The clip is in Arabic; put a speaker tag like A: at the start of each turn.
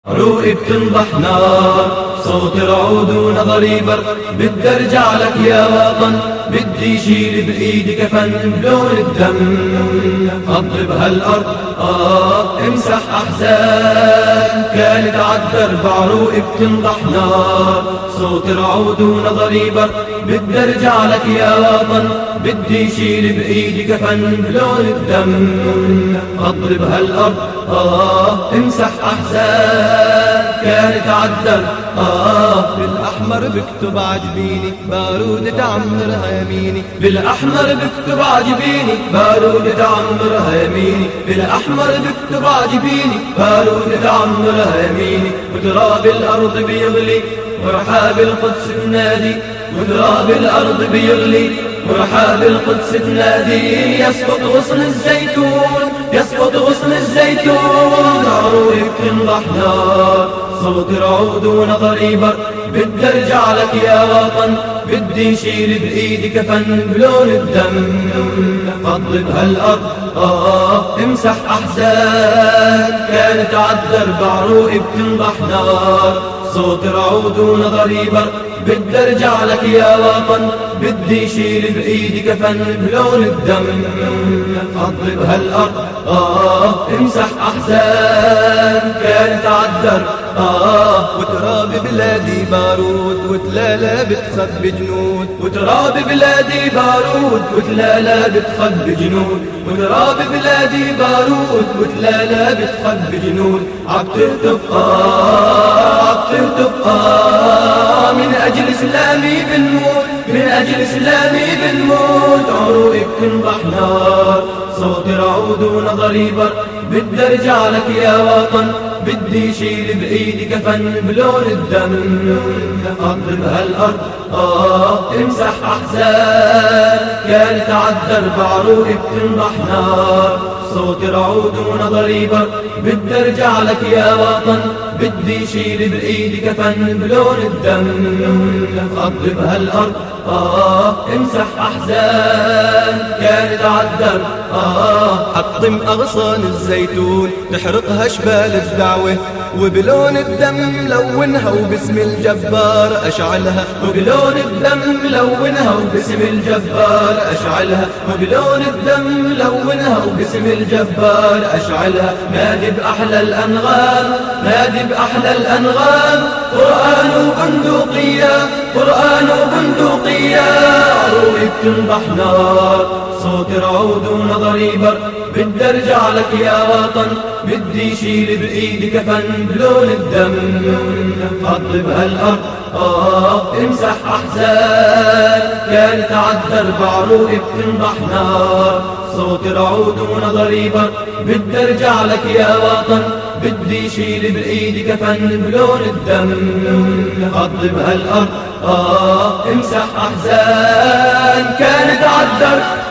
A: عروقي بتنضح نار، صوت العود ونظري برق، بدي ارجع لك يا وطن، بدي شيل بايدي كفن بلون الدم، اضرب هالارض امسح احزان كانت عالدرب. عروقي بتنضح نار، صوت العود ونظري برق، بدي ارجع لك يا وطن، بدي شيل بايدي كفن بلون الدم، اضرب هالارض امسح احزان كانت عالدرب. بالاحمر بكتب عجبيني، بارود تعمرها يميني، بالاحمر بكتب عجبيني، بارود تعمرها يميني، بالاحمر بكتب عجبيني، بارود تعمرها يميني. وتراب الارض بيغلي ورحاب القدس تنادي، وتراب الارض بيغلي ورحاب القدس تنادي. يسقط غصن الزيتون، يسقط غصن الزيتون. عروقي بتنضح نار، صوت العود ونظري برق، بدي ارجع لك يا وطن، بدي شيل بايدي كفن بلون الدم، اضرب هالارض امسح احزان كانت عالدرب. عروقي بتنضح نار، صوت العود ونظري برق، بدي ارجع لك يا وطن، بدي شيل بايدي كفن بلون الدم، اضرب هالارض امسح احزان كانت عالدرب. وتراب بلادي بارود وتلالا بتخبي جنود، وتراب بلادي بارود وتلالا بتخبي جنود، وتراب بلادي بارود وتلالا بتخبي جنود. عبتهتف عبتهتف من اجل اسلامي بنموت، من اجل اسلامي بنموت. عروقي بتنضح نار، صوت العود ونظري برق، بدي ارجع لك يا وطن، بدي شيل بايدي كفن بلون الدم، اضرب هالارض امسح احزان كانت عالدرب. عروقي بتنضح نار، صوت العود ونظري برق، بدي ارجع لك يا وطن، بدي شيل بايدي كفن بلون الدم، اضرب هالارض امسح احزان كانت عالدرب. حطم اغصان الزيتون تحرقها شبال الدعوة، وبلون الدم لونها وباسم الجبار اشعلها، وبلون الدم لونها وباسم الجبار اشعلها، وبلون الدم لونها وباسم الجبار اشعلها. نادي باحلى الانغام، نادي باحلى الانغام، قرآن وبندقية، قرآن وبندقية. عروقي بتنضح نار، صوت العود ونظري برق، بدي ارجع لك يا وطن، بدي شيل بايدي كفن بلون الدم، اضرب هالارض امسح احزان كانت عالدرب. عروقي بتنضح نار، صوت العود ونظري برق، بدي ارجع لك يا وطن، بدي شيل بايدي كفن بلون الدم، اضرب هالارض امسح احزان كانت عالدرب.